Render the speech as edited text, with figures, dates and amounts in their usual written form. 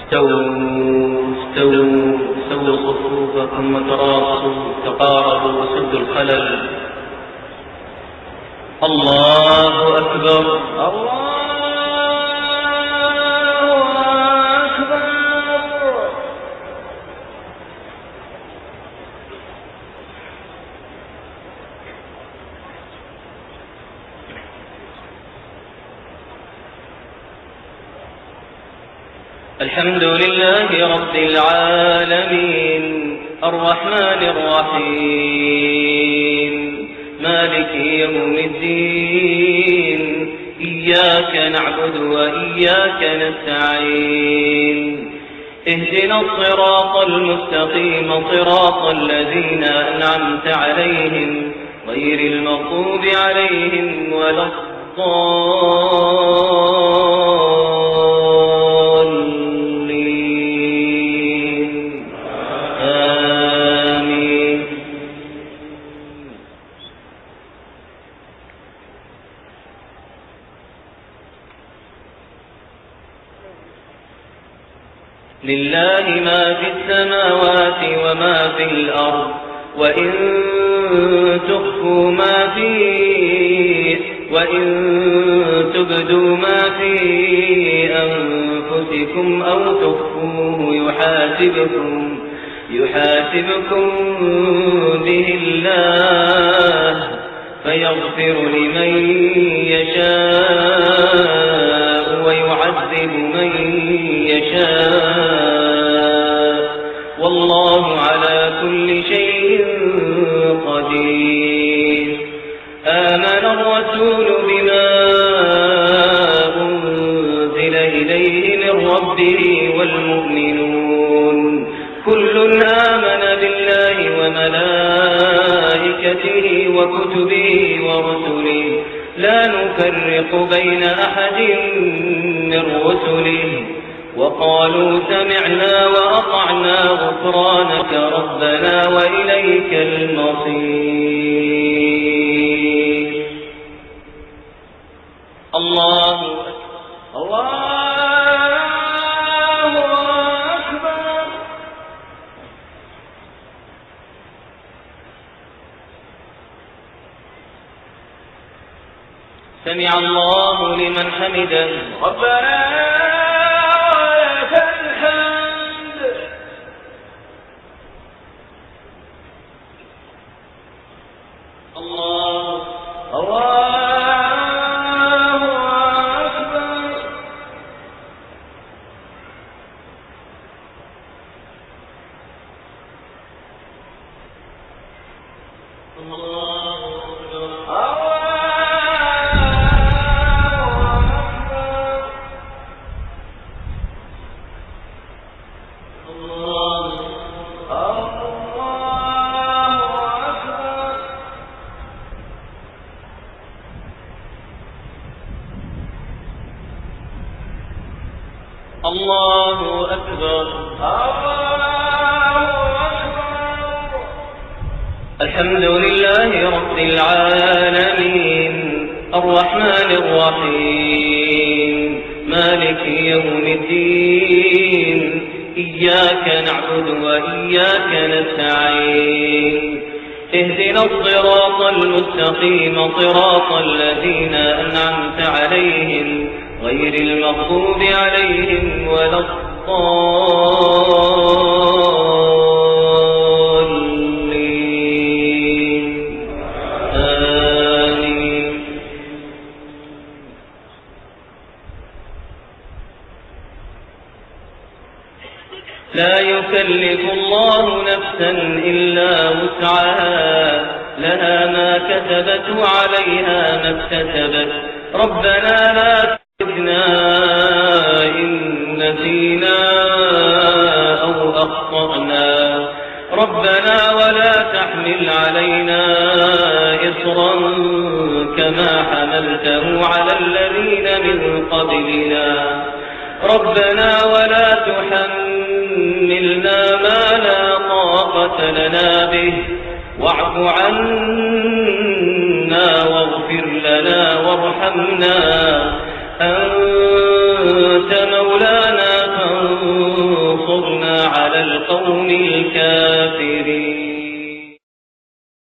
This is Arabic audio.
استووا صفوفكم وتراصوا تقاربوا وسدوا الخلل. الله أكبر. الله أكبر. الحمد لله رب العالمين الرحمن الرحيم مالك يوم الدين إياك نعبد وإياك نستعين اهدنا الصراط المستقيم صراط الذين أنعمت عليهم غير المغضوب عليهم ولا الضالين آمين. لله ما في السماوات وما في الأرض وإن تبدوا ما في أنفسكم أو تخفوه يحاسبكم به الله فيغفر لمن يشاء ويعذب من يشاء والله على كل شيء قدير. آمن الرسول بما أنزل إليه من ربه والمؤمنون كل آمن بالله وملائكته وكتبه ورسله لا نفرق بين أحد من رسله وقالوا سمعنا وأطعنا غفرانك ربنا وإليك المصير. الله أكبر. سمع الله لمن حمده ربنا ولك الحمد. الله أكبر. الله أكبر. الحمد لله رب العالمين الرحمن الرحيم مالك يوم الدين إياك نعبد وإياك نستعين اهدنا الصراط المستقيم صراط الذين أنعمت عليهم غير المغضوب عليهم ولا الضالين آمين. لا يكلف الله نفسا إلا وسعها لها ما كسبت وعليها ما اكتسبت ربنا لا إن نسينا أو أخطأنا ربنا ولا تحمل علينا إصرا كما حملته على الذين من قبلنا ربنا ولا تحملنا ما لا طاقة لنا به واعف عنا واغفر لنا وارحمنا أنت مولانا فانصرنا الكافرين.